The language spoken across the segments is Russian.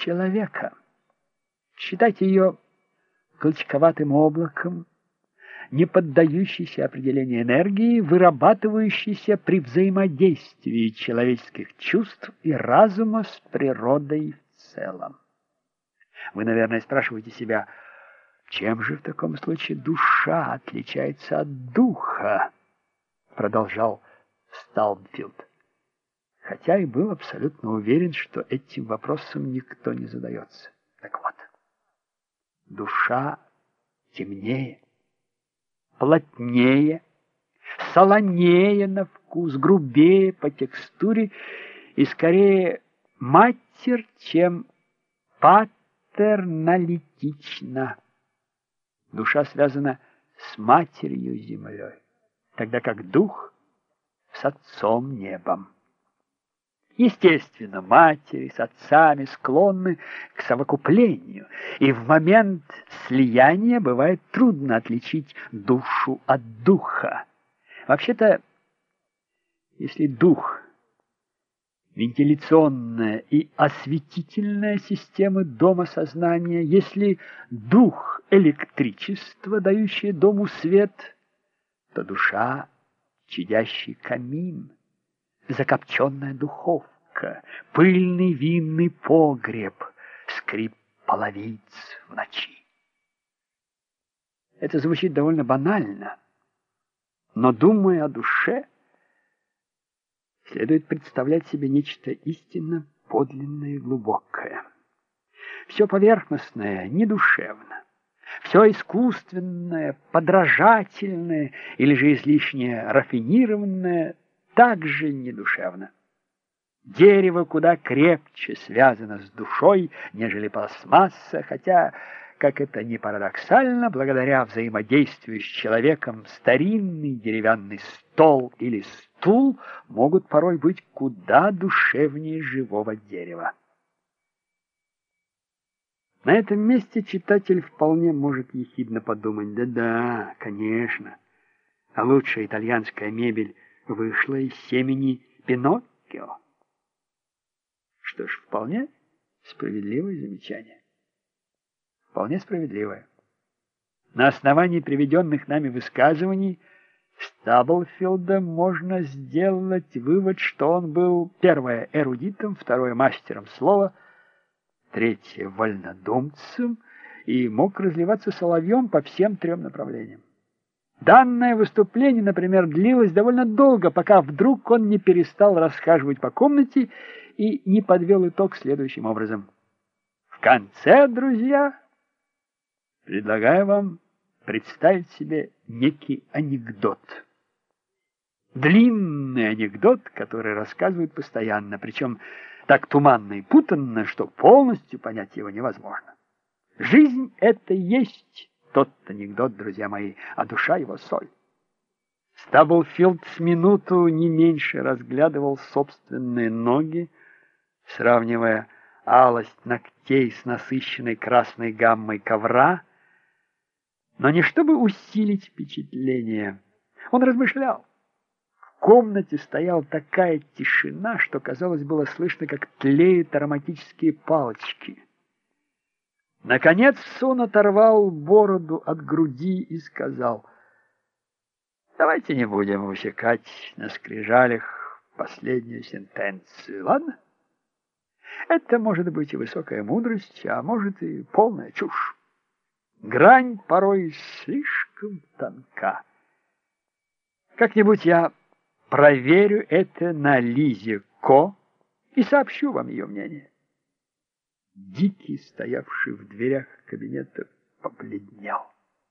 человека. Считайте ее клочковатым облаком, не поддающейся определению энергии, вырабатывающейся при взаимодействии человеческих чувств и разума с природой в целом. Вы, наверное, спрашиваете себя, чем же в таком случае душа отличается от духа? Продолжал Сталбфилд, хотя и был абсолютно уверен, что этим вопросом никто не задается. Так вот, душа темнее, плотнее, солонее на вкус, грубее по текстуре и скорее матер, чем патерналитична. Душа связана с матерью землей, тогда как дух с отцом небом. Естественно, матери с отцами склонны к совокуплению, и в момент слияния бывает трудно отличить душу от духа. Вообще-то, если дух — вентиляционная и осветительная системы дома сознания, если дух — электричество, дающее дому свет, то душа — чадящий камин, закопченная духовка, пыльный винный погреб, скрип половиц в ночи. Это звучит довольно банально, но, думая о душе, следует представлять себе нечто истинно подлинное и глубокое. Все поверхностное недушевно, все искусственное, подражательное или же излишне рафинированное также недушевно. Дерево куда крепче связано с душой, нежели пластмасса, хотя, как это ни парадоксально, благодаря взаимодействию с человеком старинный деревянный стол или стул могут порой быть куда душевнее живого дерева. На этом месте читатель вполне может ехидно подумать: да-да, конечно, а лучшая итальянская мебель вышла из семени Пиноккио. Что ж, вполне справедливое замечание. Вполне справедливое. На основании приведенных нами высказываний Стаблфилда можно сделать вывод, что он был, первое, эрудитом, второе, мастером слова, третье, вольнодумцем и мог разливаться соловьем по всем трем направлениям. Данное выступление, например, длилось довольно долго, пока вдруг он не перестал расхаживать по комнате и не подвел итог следующим образом. В конце, друзья, предлагаю вам представить себе некий анекдот. Длинный анекдот, который рассказывают постоянно, причем так туманно и путанно, что полностью понять его невозможно. Жизнь — это есть тот анекдот, друзья мои, а душа его соль. Стаблфилд с минуту не меньше разглядывал собственные ноги, сравнивая алость ногтей с насыщенной красной гаммой ковра, но не чтобы усилить впечатление. Он размышлял. В комнате стояла такая тишина, что, казалось, было слышно, как тлеют ароматические палочки. Наконец он оторвал бороду от груди и сказал: давайте не будем высекать на скрижалях последнюю сентенцию, ладно? Это может быть и высокая мудрость, а может и полная чушь. Грань порой слишком тонка. Как-нибудь я проверю это на Лизе Ко и сообщу вам ее мнение. Дикий, стоявший в дверях кабинета, побледнел.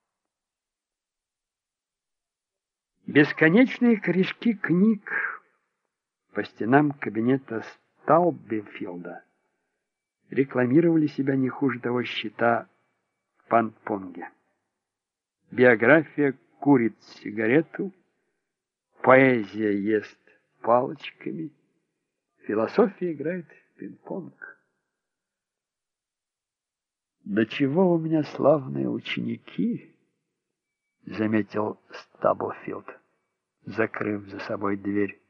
Бесконечные корешки книг по стенам кабинета Стаблфилда рекламировали себя не хуже того щита в Панпонге. Биография курит сигарету, поэзия ест палочками, философия играет в пинг-понг. «Да чего у меня славные ученики!» — заметил Стаблфилд, закрыв за собой дверь.